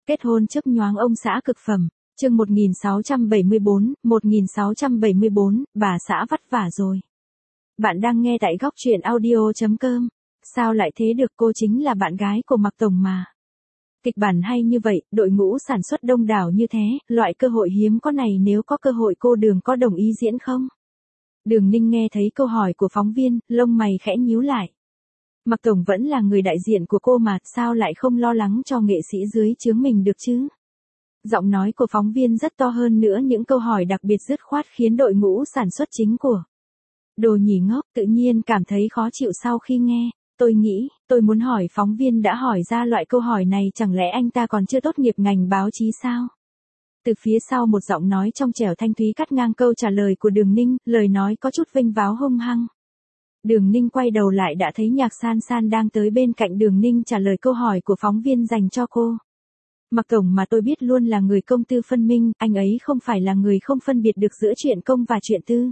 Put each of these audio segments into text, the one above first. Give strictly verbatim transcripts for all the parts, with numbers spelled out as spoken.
Kết hôn chớp nhoáng ông xã cực phẩm, chương một nghìn sáu trăm bảy mươi bốn, một nghìn sáu trăm bảy mươi bốn, bà xã vất vả rồi. Bạn đang nghe tại góc truyện audio chấm com. Sao lại thế được, cô chính là bạn gái của Mạc Tổng mà. Kịch bản hay như vậy, đội ngũ sản xuất đông đảo như thế, loại cơ hội hiếm có này nếu có cơ hội cô Đường có đồng ý diễn không? Đường Ninh nghe thấy câu hỏi của phóng viên, lông mày khẽ nhíu lại. Mạc Tổng vẫn là người đại diện của cô mà, sao lại không lo lắng cho nghệ sĩ dưới trướng mình được chứ? Giọng nói của phóng viên rất to, hơn nữa những câu hỏi đặc biệt dứt khoát khiến đội ngũ sản xuất chính của Đồ Nhỉ Ngốc tự nhiên cảm thấy khó chịu sau khi nghe. Tôi nghĩ, tôi muốn hỏi phóng viên đã hỏi ra loại câu hỏi này, chẳng lẽ anh ta còn chưa tốt nghiệp ngành báo chí sao? Từ phía sau một giọng nói trong trẻo thanh thúy cắt ngang câu trả lời của Đường Ninh, lời nói có chút vênh váo hung hăng. Đường Ninh quay đầu lại đã thấy Nhạc San San đang tới bên cạnh Đường Ninh trả lời câu hỏi của phóng viên dành cho cô. Mạc Tổng mà tôi biết luôn là người công tư phân minh, anh ấy không phải là người không phân biệt được giữa chuyện công và chuyện tư.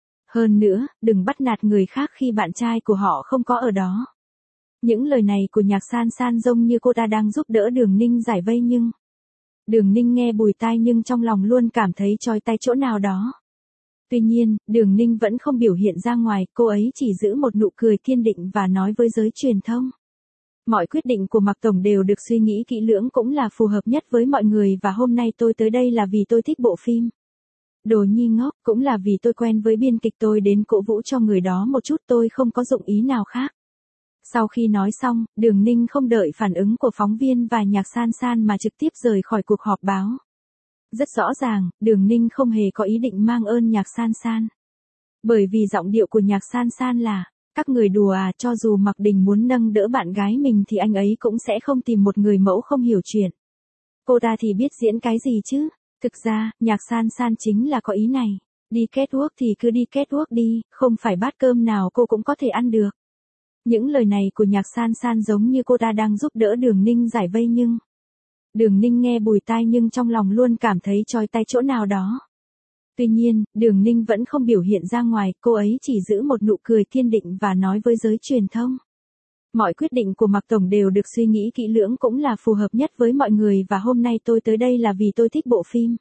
Hơn nữa, đừng bắt nạt người khác khi bạn trai của họ không có ở đó. Những lời này của Nhạc San San giống như cô ta đang giúp đỡ Đường Ninh giải vây, nhưng Đường Ninh nghe bùi tai nhưng trong lòng luôn cảm thấy chói tai chỗ nào đó. Tuy nhiên, Đường Ninh vẫn không biểu hiện ra ngoài, cô ấy chỉ giữ một nụ cười kiên định và nói với giới truyền thông. Mọi quyết định của Mạc Tổng đều được suy nghĩ kỹ lưỡng, cũng là phù hợp nhất với mọi người, và hôm nay tôi tới đây là vì tôi thích bộ phim Đồ Nhi Ngốc, cũng là vì tôi quen với biên kịch, tôi đến cổ vũ cho người đó một chút, tôi không có dụng ý nào khác. Sau khi nói xong, Đường Ninh không đợi phản ứng của phóng viên và Nhạc San San mà trực tiếp rời khỏi cuộc họp báo. Rất rõ ràng, Đường Ninh không hề có ý định mang ơn Nhạc San San. Bởi vì giọng điệu của Nhạc San San là, các người đùa à, cho dù Mạc Đình muốn nâng đỡ bạn gái mình thì anh ấy cũng sẽ không tìm một người mẫu không hiểu chuyện. Cô ta thì biết diễn cái gì chứ? Thực ra, Nhạc San San chính là có ý này. Đi catwalk thì cứ đi catwalk đi, không phải bát cơm nào cô cũng có thể ăn được. Những lời này của Nhạc San San giống như cô ta đang giúp đỡ Đường Ninh giải vây, nhưng Đường Ninh nghe bùi tai nhưng trong lòng luôn cảm thấy chói tai chỗ nào đó. Tuy nhiên, Đường Ninh vẫn không biểu hiện ra ngoài, cô ấy chỉ giữ một nụ cười kiên định và nói với giới truyền thông. Mọi quyết định của Mạc Tổng đều được suy nghĩ kỹ lưỡng, cũng là phù hợp nhất với mọi người, và hôm nay tôi tới đây là vì tôi thích bộ phim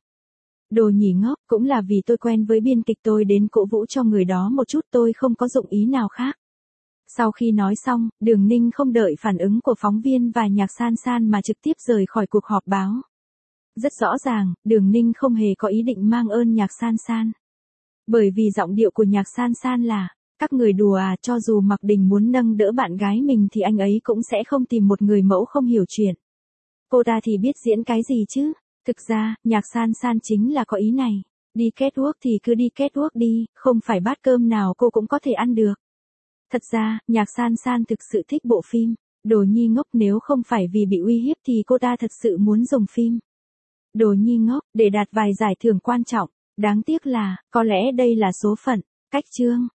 Đồ Nhỉ Ngốc, cũng là vì tôi quen với biên kịch, tôi đến cổ vũ cho người đó một chút, tôi không có dụng ý nào khác. Sau khi nói xong, Đường Ninh không đợi phản ứng của phóng viên và Nhạc San San mà trực tiếp rời khỏi cuộc họp báo. Rất rõ ràng, Đường Ninh không hề có ý định mang ơn Nhạc San San. Bởi vì giọng điệu của Nhạc San San là, các người đùa à, cho dù Mạc Đình muốn nâng đỡ bạn gái mình thì anh ấy cũng sẽ không tìm một người mẫu không hiểu chuyện. Cô ta thì biết diễn cái gì chứ? Thực ra, Nhạc San San chính là có ý này. Đi catwalk thì cứ đi catwalk đi, không phải bát cơm nào cô cũng có thể ăn được. Thật ra, Nhạc San San thực sự thích bộ phim Đồ Nhi Ngốc, nếu không phải vì bị uy hiếp thì cô ta thật sự muốn dùng phim Đồ Nhi Ngốc để đạt vài giải thưởng quan trọng. Đáng tiếc là, có lẽ đây là số phận. Cách chương